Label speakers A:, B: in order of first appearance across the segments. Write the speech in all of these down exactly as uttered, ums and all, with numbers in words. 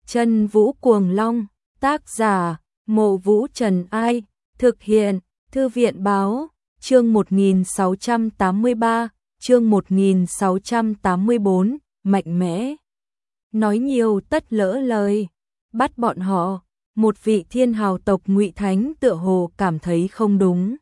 A: Chân Vũ Cuồng Long, tác giả, Mộ Vũ Trần Ai, thực hiện, Thư viện Báo, chương một nghìn sáu trăm tám mươi ba, chương một nghìn sáu trăm tám mươi bốn, mạnh mẽ. Nói nhiều tất lỡ lời, bắt bọn họ, một vị thiên hào tộc Ngụy Thánh tựa hồ cảm thấy không đúng.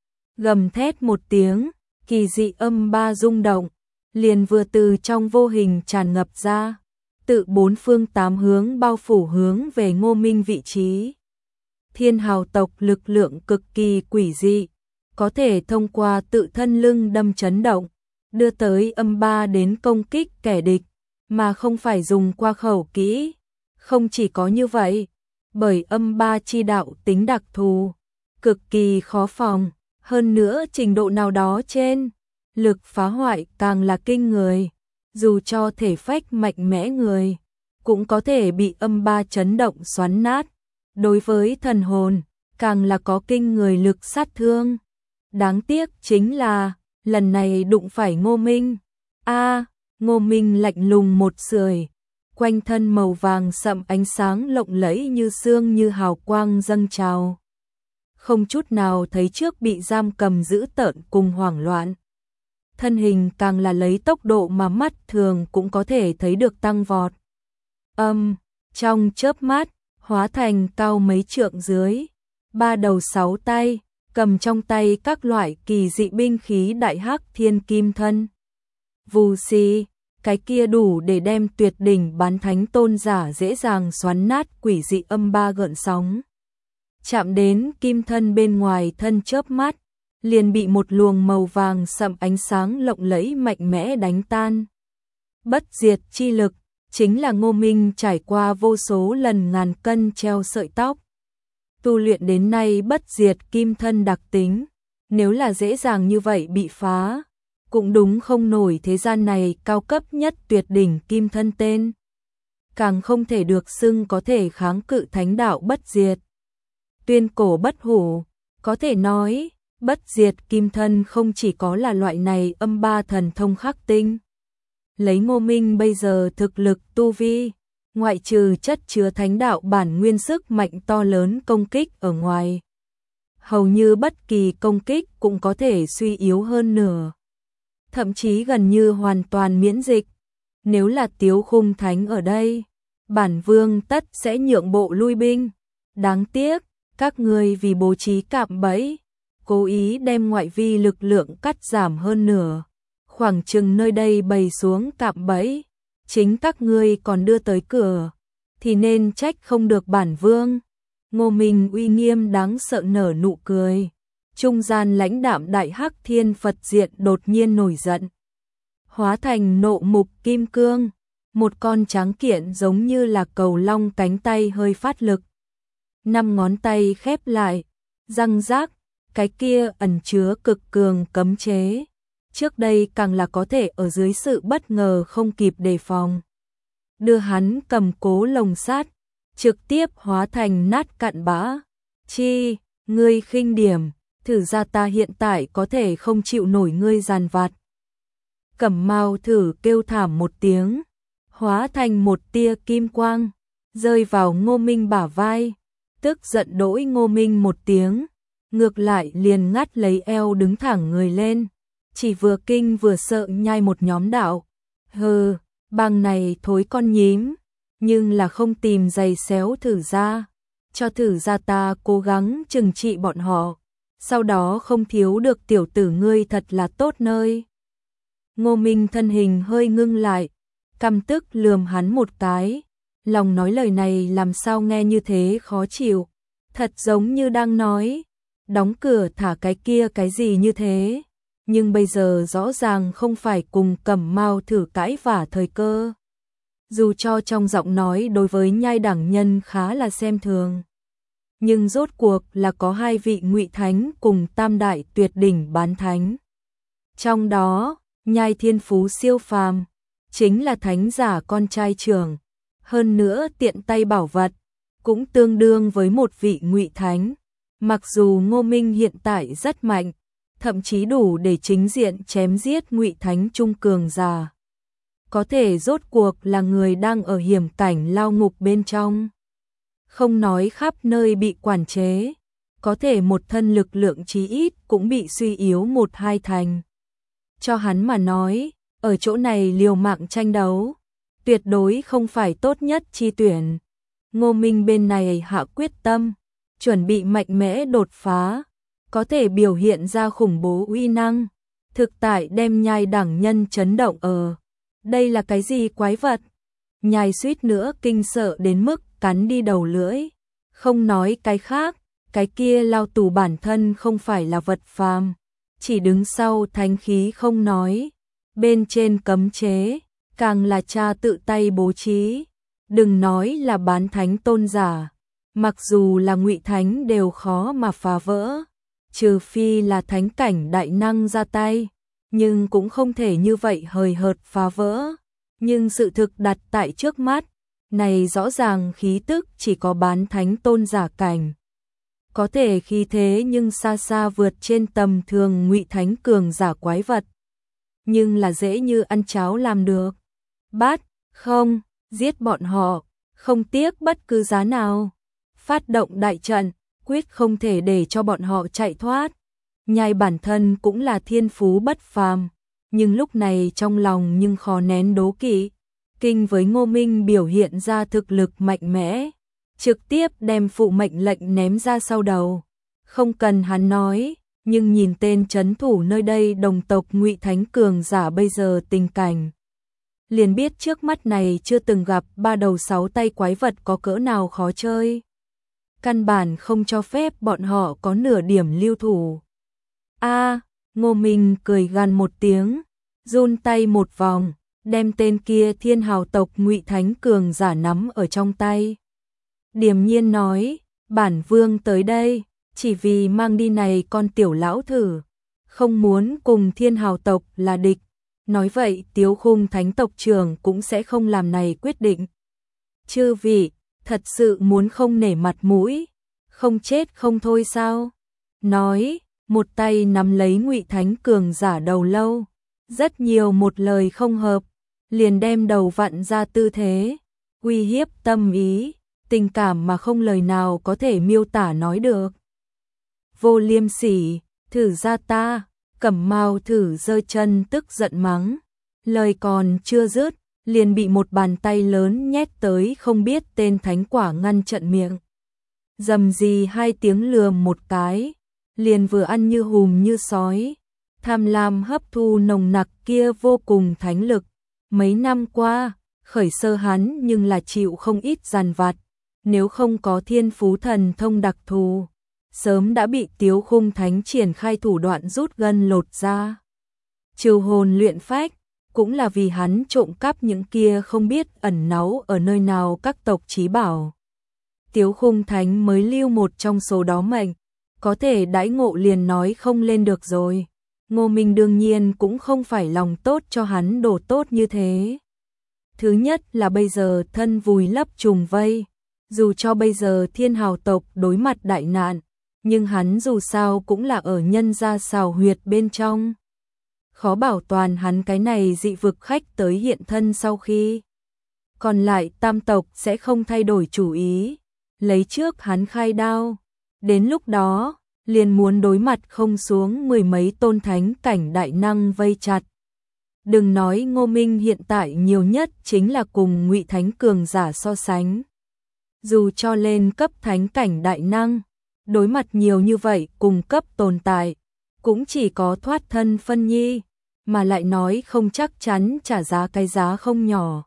A: Gầm thét một tiếng, kỳ dị âm ba rung động, liền vừa từ trong vô hình tràn ngập ra, tự bốn phương tám hướng bao phủ hướng về Ngô Minh vị trí. Thiên hào tộc lực lượng cực kỳ quỷ dị, có thể thông qua tự thân lưng đâm chấn động, đưa tới âm ba đến công kích kẻ địch, mà không phải dùng qua khẩu kỹ. Không chỉ có như vậy, bởi âm ba chi đạo tính đặc thù, cực kỳ khó phòng, hơn nữa trình độ nào đó trên, lực phá hoại càng là kinh người, dù cho thể phách mạnh mẽ người, cũng có thể bị âm ba chấn động xoắn nát. Đối với thần hồn, càng là có kinh người lực sát thương. Đáng tiếc chính là, lần này đụng phải Ngô Minh. A, Ngô Minh lạnh lùng một sưởi, quanh thân màu vàng sậm ánh sáng lộng lẫy như sương như hào quang dâng trào. Không chút nào thấy trước bị giam cầm dữ tợn cùng hoảng loạn. Thân hình càng là lấy tốc độ mà mắt thường cũng có thể thấy được tăng vọt. Âm, trong chớp mắt, hóa thành cao mấy trượng dưới, ba đầu sáu tay, cầm trong tay các loại kỳ dị binh khí đại hắc thiên kim thân. Vù xì, cái kia đủ để đem tuyệt đỉnh bán thánh tôn giả dễ dàng xoắn nát quỷ dị âm ba gợn sóng. Chạm đến kim thân bên ngoài thân chớp mắt, liền bị một luồng màu vàng sậm ánh sáng lộng lẫy mạnh mẽ đánh tan. Bất diệt chi lực, chính là Ngô Minh trải qua vô số lần ngàn cân treo sợi tóc. Tu luyện đến nay bất diệt kim thân đặc tính, nếu là dễ dàng như vậy bị phá, cũng đúng không nổi thế gian này cao cấp nhất tuyệt đỉnh kim thân tên. Càng không thể được xưng có thể kháng cự thánh đạo bất diệt. Tuyên cổ bất hủ, có thể nói, bất diệt kim thân không chỉ có là loại này âm ba thần thông khắc tinh. Lấy Ngô Minh bây giờ thực lực tu vi, ngoại trừ chất chứa thánh đạo bản nguyên sức mạnh to lớn công kích ở ngoài, hầu như bất kỳ công kích cũng có thể suy yếu hơn nửa, thậm chí gần như hoàn toàn miễn dịch. Nếu là Tiếu Khung Thánh ở đây, bản vương tất sẽ nhượng bộ lui binh. Đáng tiếc, các ngươi vì bố trí cạm bẫy, cố ý đem ngoại vi lực lượng cắt giảm hơn nửa. Khoảng chừng nơi đây bày xuống cạm bẫy, chính các ngươi còn đưa tới cửa, thì nên trách không được bản vương. Ngô Minh uy nghiêm đáng sợ nở nụ cười, trung gian lãnh đạm đại hắc thiên Phật diện đột nhiên nổi giận, hóa thành nộ mục kim cương, một con tráng kiện giống như là cầu long cánh tay hơi phát lực. Năm ngón tay khép lại, răng rác, cái kia ẩn chứa cực cường cấm chế. Trước đây càng là có thể ở dưới sự bất ngờ không kịp đề phòng, đưa hắn cầm cố lồng sắt, trực tiếp hóa thành nát cặn bã. Chi, ngươi khinh điểm, thử ra ta hiện tại có thể không chịu nổi ngươi giàn vặt. Cẩm Mao thử kêu thảm một tiếng, hóa thành một tia kim quang, rơi vào Ngô Minh bả vai, tức giận đỗi Ngô Minh một tiếng, ngược lại liền ngắt lấy eo đứng thẳng người lên. Chỉ vừa kinh vừa sợ nhai một nhóm đạo. Hừ, bang này thối con nhím, nhưng là không tìm giày xéo thử ra. Cho thử ra ta cố gắng trừng trị bọn họ, sau đó không thiếu được tiểu tử ngươi thật là tốt nơi. Ngô Minh thân hình hơi ngưng lại, căm tức lườm hắn một cái, lòng nói lời này làm sao nghe như thế khó chịu, thật giống như đang nói, đóng cửa thả cái kia cái gì như thế. Nhưng bây giờ rõ ràng không phải cùng Cẩm Mao thử cãi vả thời cơ. Dù cho trong giọng nói đối với nhai đẳng nhân khá là xem thường, nhưng rốt cuộc là có hai vị Ngụy Thánh cùng tam đại tuyệt đỉnh bán thánh. Trong đó, nhai thiên phú siêu phàm, chính là thánh giả con trai trưởng, hơn nữa tiện tay bảo vật, cũng tương đương với một vị Ngụy Thánh. Mặc dù Ngô Minh hiện tại rất mạnh, thậm chí đủ để chính diện chém giết Ngụy Thánh trung cường giả, có thể rốt cuộc là người đang ở hiểm cảnh lao ngục bên trong. Không nói khắp nơi bị quản chế, có thể một thân lực lượng chí ít cũng bị suy yếu một hai thành. Cho hắn mà nói, ở chỗ này liều mạng tranh đấu, tuyệt đối không phải tốt nhất chi tuyển. Ngô Minh bên này hạ quyết tâm, chuẩn bị mạnh mẽ đột phá, có thể biểu hiện ra khủng bố uy năng, thực tại đem Nhai đẳng nhân chấn động ở. Đây là cái gì quái vật? Nhai suýt nữa kinh sợ đến mức cắn đi đầu lưỡi. Không nói cái khác, cái kia lao tù bản thân không phải là vật phàm, chỉ đứng sau thánh khí không nói, bên trên cấm chế, càng là cha tự tay bố trí. Đừng nói là bán thánh tôn giả, mặc dù là ngụy thánh đều khó mà phá vỡ, trừ phi là thánh cảnh đại năng ra tay, nhưng cũng không thể như vậy hời hợt phá vỡ. Nhưng sự thực đặt tại trước mắt, này rõ ràng khí tức chỉ có bán thánh tôn giả cảnh. Có thể khí thế nhưng xa xa vượt trên tầm thường ngụy thánh cường giả quái vật. Nhưng là dễ như ăn cháo làm được. Bát, không, giết bọn họ, không tiếc bất cứ giá nào. Phát động đại trận, quyết không thể để cho bọn họ chạy thoát. Nhai bản thân cũng là thiên phú bất phàm, nhưng lúc này trong lòng nhưng khó nén đố kỵ. Kinh với Ngô Minh biểu hiện ra thực lực mạnh mẽ, trực tiếp đem phụ mệnh lệnh ném ra sau đầu. Không cần hắn nói, nhưng nhìn tên trấn thủ nơi đây đồng tộc ngụy thánh cường giả bây giờ tình cảnh, liền biết trước mắt này chưa từng gặp ba đầu sáu tay quái vật có cỡ nào khó chơi. Căn bản không cho phép bọn họ có nửa điểm lưu thủ. A, Ngô Minh cười gằn một tiếng, run tay một vòng, đem tên kia thiên hào tộc ngụy thánh cường giả nắm ở trong tay. Điềm nhiên nói, bản vương tới đây, chỉ vì mang đi này con tiểu lão thử, không muốn cùng thiên hào tộc là địch. Nói vậy Tiếu Khung thánh tộc trưởng cũng sẽ không làm này quyết định. Chư vị, thật sự muốn không nể mặt mũi, không chết không thôi sao? Nói, một tay nắm lấy ngụy thánh cường giả đầu lâu, rất nhiều một lời không hợp, liền đem đầu vặn ra tư thế, uy hiếp tâm ý, tình cảm mà không lời nào có thể miêu tả nói được. Vô liêm sỉ, thử ra ta, Cẩm Mao thử giơ chân tức giận mắng, lời còn chưa dứt, liền bị một bàn tay lớn nhét tới không biết tên thánh quả ngăn chặn miệng. Dầm gì hai tiếng lườm một cái, liền vừa ăn như hùm như sói, tham lam hấp thu nồng nặc kia vô cùng thánh lực. Mấy năm qua, khởi sơ hắn nhưng là chịu không ít giàn vặt, nếu không có thiên phú thần thông đặc thù, sớm đã bị Tiếu Khung thánh triển khai thủ đoạn rút gân lột ra. Trừ hồn luyện phách, cũng là vì hắn trộm cắp những kia không biết ẩn náu ở nơi nào các tộc chí bảo. Tiếu Khung thánh mới lưu một trong số đó mệnh, có thể đãi ngộ liền nói không lên được rồi. Ngô Minh đương nhiên cũng không phải lòng tốt cho hắn đổ tốt như thế. Thứ nhất là bây giờ thân vùi lấp trùng vây, dù cho bây giờ thiên hào tộc đối mặt đại nạn, nhưng hắn dù sao cũng là ở nhân gia xào huyệt bên trong. Khó bảo toàn hắn cái này dị vực khách tới hiện thân sau khi. Còn lại tam tộc sẽ không thay đổi chủ ý, lấy trước hắn khai đao. Đến lúc đó, liền muốn đối mặt không xuống mười mấy tôn thánh cảnh đại năng vây chặt. Đừng nói Ngô Minh hiện tại nhiều nhất chính là cùng ngụy thánh cường giả so sánh. Dù cho lên cấp thánh cảnh đại năng, đối mặt nhiều như vậy cùng cấp tồn tại, cũng chỉ có thoát thân phân nhi, mà lại nói không chắc chắn trả giá cái giá không nhỏ.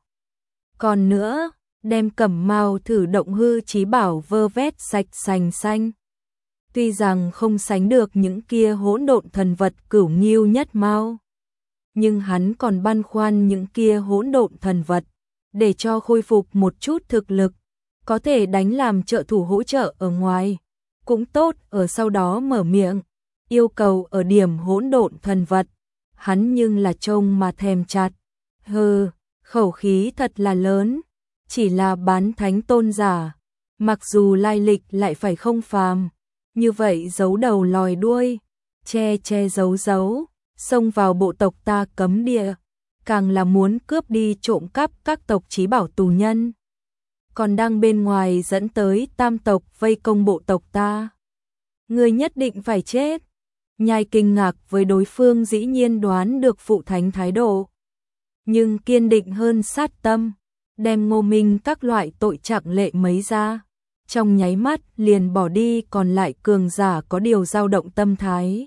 A: Còn nữa, đem Cẩm Mao thử động hư chí bảo vơ vét sạch sành xanh. Tuy rằng không sánh được những kia hỗn độn thần vật cửu nghiêu nhất mao, nhưng hắn còn băn khoăn những kia hỗn độn thần vật, để cho khôi phục một chút thực lực, có thể đánh làm trợ thủ hỗ trợ ở ngoài, cũng tốt ở sau đó mở miệng, yêu cầu ở điểm hỗn độn thần vật, hắn nhưng là trông mà thèm chặt. Hừ, khẩu khí thật là lớn, chỉ là bán thánh tôn giả, mặc dù lai lịch lại phải không phàm, như vậy giấu đầu lòi đuôi, che che giấu giấu, xông vào bộ tộc ta cấm địa, càng là muốn cướp đi trộm cắp các tộc chí bảo tù nhân. Còn đang bên ngoài dẫn tới tam tộc vây công bộ tộc ta. Ngươi nhất định phải chết. Nhai kinh ngạc với đối phương dĩ nhiên đoán được phụ thánh thái độ. Nhưng kiên định hơn sát tâm, đem Ngô Minh các loại tội trạng lệ mấy ra. Trong nháy mắt liền bỏ đi, còn lại cường giả có điều dao động tâm thái.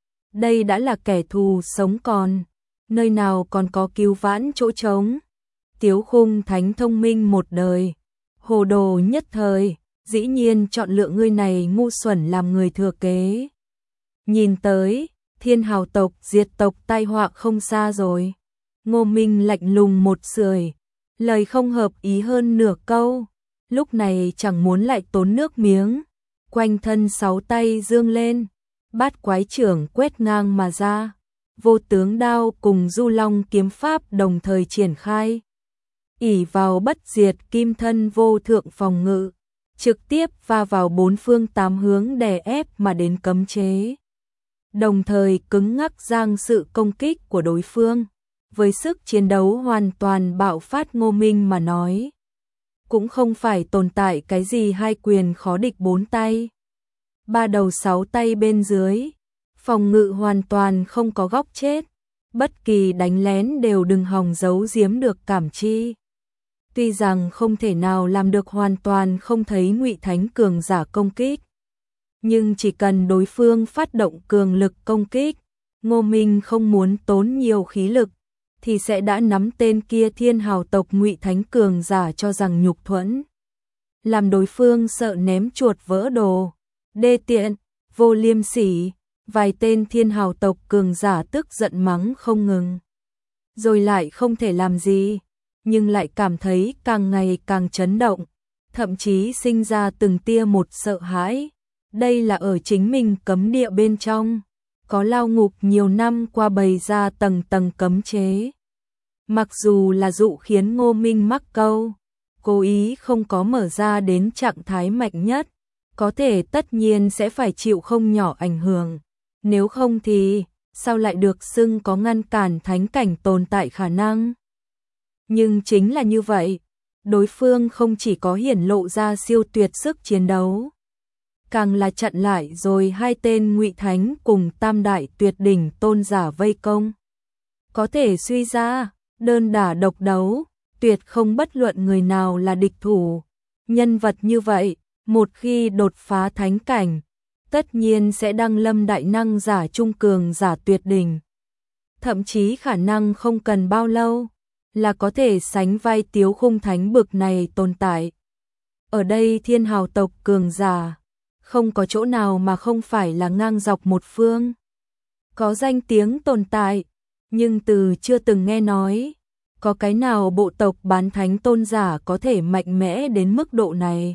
A: Đây đã là kẻ thù sống còn, nơi nào còn có cứu vãn chỗ trống. Tiếu Khung thánh thông minh một đời, hồ đồ nhất thời, dĩ nhiên chọn lựa ngươi này ngu xuẩn làm người thừa kế. Nhìn tới, thiên hào tộc diệt tộc tai họa không xa rồi. Ngô Minh lạnh lùng một sưởi, lời không hợp ý hơn nửa câu. Lúc này chẳng muốn lại tốn nước miếng, quanh thân sáu tay dương lên, bát quái trưởng quét ngang mà ra, vô tướng đao cùng du long kiếm pháp đồng thời triển khai. ỷ vào bất diệt kim thân vô thượng phòng ngự, trực tiếp va vào bốn phương tám hướng đè ép mà đến cấm chế. Đồng thời cứng ngắc giang sự công kích của đối phương, với sức chiến đấu hoàn toàn bạo phát. Ngô Minh mà nói, cũng không phải tồn tại cái gì hai quyền khó địch bốn tay. Ba đầu sáu tay bên dưới, phòng ngự hoàn toàn không có góc chết, bất kỳ đánh lén đều đừng hòng giấu giếm được cảm chi. Tuy rằng không thể nào làm được hoàn toàn không thấy Ngụy Thánh cường giả công kích, nhưng chỉ cần đối phương phát động cường lực công kích, Ngô Minh không muốn tốn nhiều khí lực, thì sẽ đã nắm tên kia thiên hào tộc Ngụy Thánh cường giả cho rằng nhục thuẫn. Làm đối phương sợ ném chuột vỡ đồ, đê tiện, vô liêm sỉ, vài tên thiên hào tộc cường giả tức giận mắng không ngừng. Rồi lại không thể làm gì, nhưng lại cảm thấy càng ngày càng chấn động, thậm chí sinh ra từng tia một sợ hãi. Đây là ở chính mình cấm địa bên trong, có lao ngục nhiều năm qua bày ra tầng tầng cấm chế. Mặc dù là dụ khiến Ngô Minh mắc câu, cố ý không có mở ra đến trạng thái mạnh nhất, có thể tất nhiên sẽ phải chịu không nhỏ ảnh hưởng. Nếu không thì, sao lại được xưng có ngăn cản thánh cảnh tồn tại khả năng? Nhưng chính là như vậy, đối phương không chỉ có hiển lộ ra siêu tuyệt sức chiến đấu, càng là chặn lại rồi hai tên Ngụy Thánh cùng tam đại tuyệt đỉnh tôn giả vây công. Có thể suy ra, đơn đả độc đấu, tuyệt không bất luận người nào là địch thủ. Nhân vật như vậy, một khi đột phá thánh cảnh, tất nhiên sẽ đăng lâm đại năng giả trung cường giả tuyệt đỉnh. Thậm chí khả năng không cần bao lâu, là có thể sánh vai Tiếu Khung thánh bực này tồn tại. Ở đây thiên hào tộc cường giả, không có chỗ nào mà không phải là ngang dọc một phương. Có danh tiếng tồn tại, nhưng từ chưa từng nghe nói, có cái nào bộ tộc bán thánh tôn giả có thể mạnh mẽ đến mức độ này.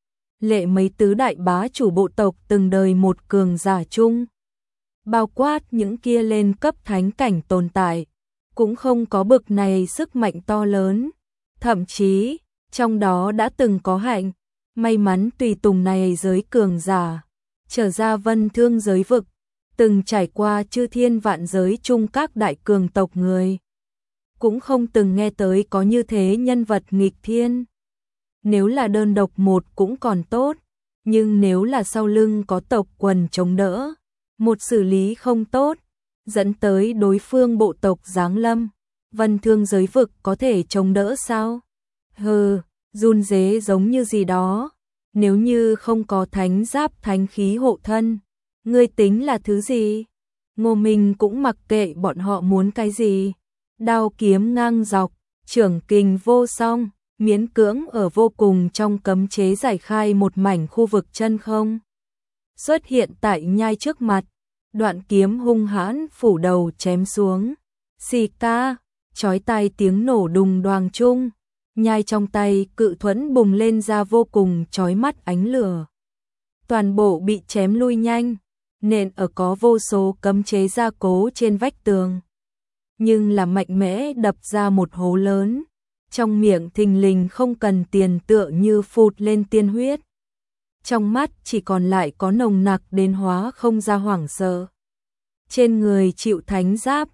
A: Lệ mấy tứ đại bá chủ bộ tộc từng đời một cường giả chung, bao quát những kia lên cấp thánh cảnh tồn tại, cũng không có bực này sức mạnh to lớn. Thậm chí, trong đó đã từng có hạnh, may mắn tùy tùng này giới cường giả, trở ra vân thương giới vực, từng trải qua chư thiên vạn giới chung các đại cường tộc người. Cũng không từng nghe tới có như thế nhân vật nghịch thiên. Nếu là đơn độc một cũng còn tốt, nhưng nếu là sau lưng có tộc quần chống đỡ, một xử lý không tốt, dẫn tới đối phương bộ tộc giáng lâm, vân thương giới vực có thể chống đỡ sao? Hừ, run rế giống như gì đó, nếu như không có thánh giáp thánh khí hộ thân, ngươi tính là thứ gì? Ngô Minh cũng mặc kệ bọn họ muốn cái gì, đao kiếm ngang dọc, trưởng kình vô song, miễn cưỡng ở vô cùng trong cấm chế giải khai một mảnh khu vực chân không. Xuất hiện tại nhai trước mặt, đoạn kiếm hung hãn phủ đầu chém xuống. Xì ca, chói tai tiếng nổ đùng đoàng chung, nhai trong tay cự thuẫn bùng lên ra vô cùng chói mắt ánh lửa. Toàn bộ bị chém lui nhanh, nện ở có vô số cấm chế gia cố trên vách tường. Nhưng là mạnh mẽ đập ra một hố lớn, trong miệng thình lình không cần tiền tựa như phụt lên tiên huyết. Trong mắt chỉ còn lại có nồng nặc đến hóa không ra hoảng sợ. Trên người chịu thánh giáp,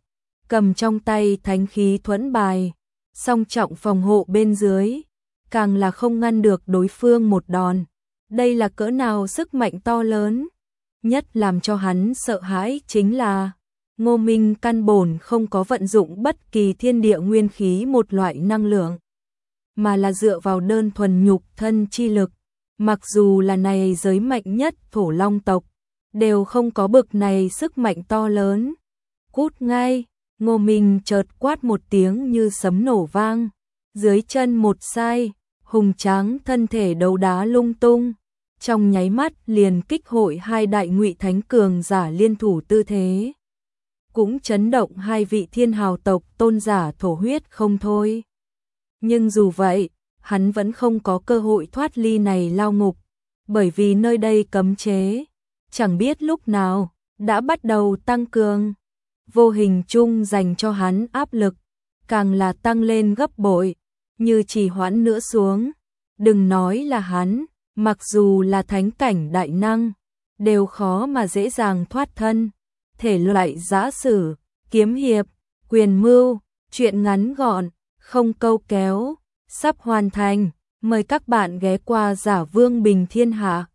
A: cầm trong tay thánh khí thuẫn bài, song trọng phòng hộ bên dưới, càng là không ngăn được đối phương một đòn. Đây là cỡ nào sức mạnh to lớn, nhất làm cho hắn sợ hãi chính là Ngô Minh căn bổn không có vận dụng bất kỳ thiên địa nguyên khí một loại năng lượng, mà là dựa vào đơn thuần nhục thân chi lực, mặc dù là này giới mạnh nhất Thổ Long tộc, đều không có bực này sức mạnh to lớn. Cút ngay, Ngô Minh chợt quát một tiếng như sấm nổ vang, dưới chân một sai, hùng tráng thân thể đấu đá lung tung, trong nháy mắt liền kích hội hai đại ngụy thánh cường giả liên thủ tư thế, cũng chấn động hai vị thiên hào tộc tôn giả thổ huyết không thôi. Nhưng dù vậy, hắn vẫn không có cơ hội thoát ly này lao ngục, bởi vì nơi đây cấm chế, chẳng biết lúc nào đã bắt đầu tăng cường, vô hình chung dành cho hắn áp lực, càng là tăng lên gấp bội, như trì hoãn nữa xuống, đừng nói là hắn, mặc dù là thánh cảnh đại năng, đều khó mà dễ dàng thoát thân. Thể loại giã sử, kiếm hiệp, quyền mưu, truyện ngắn gọn, không câu kéo, sắp hoàn thành, mời các bạn ghé qua Giả Vương Bình Thiên Hạ.